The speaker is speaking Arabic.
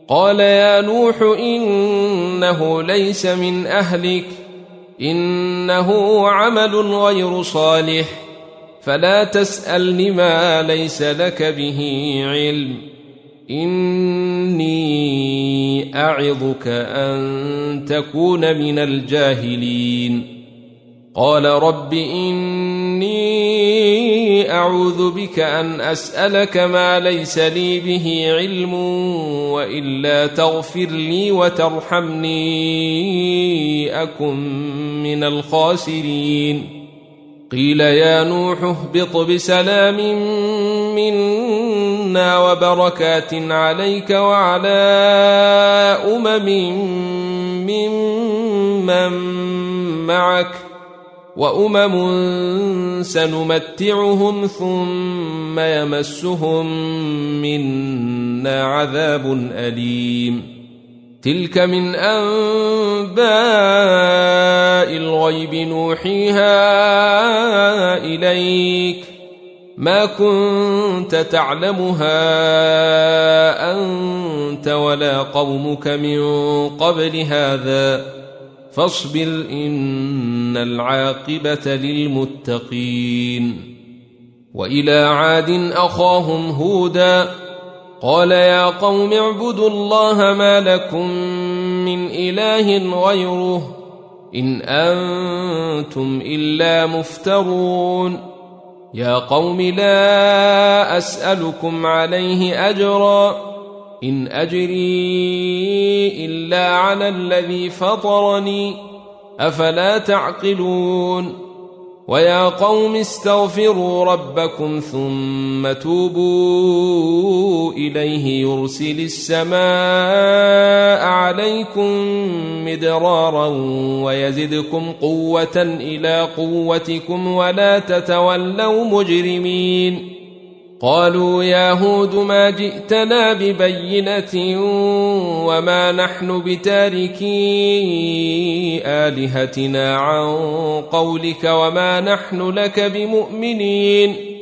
قال يا نوح إنه ليس من أهلك إنه عمل غير صالح فلا تسألني ما ليس لك به علم إني أعظك أن تكون من الجاهلين قال رب إني أعوذ بك أن أسألك ما ليس لي به علم وإلا تغفر لي وترحمني أكن من الخاسرين قيل يا نوح اهبط بسلام منا وبركات عليك وعلى ممن معك وأمم سنمتعهم ثم يمسهم منا عذاب أليم تلك من أنباء الغيب نوحيها إليك ما كنت تعلمها أنت ولا قومك من قبل هذا فاصبر إن العاقبة للمتقين وإلى عاد أخاهم هودا قال يا قوم اعبدوا الله ما لكم من إله غيره إن أنتم إلا مفترون يا قوم لا أسألكم عليه أجرا إن أجري إلا على الذي فطرني أفلا تعقلون ويا قوم استغفروا ربكم ثم توبوا إليه يرسل السماء عليكم مدرارا ويزدكم قوة إلى قوتكم ولا تتولوا مجرمين قالوا يا هود ما جئتنا ببينة وما نحن بتاركي آلهتنا عن قولك وما نحن لك بمؤمنين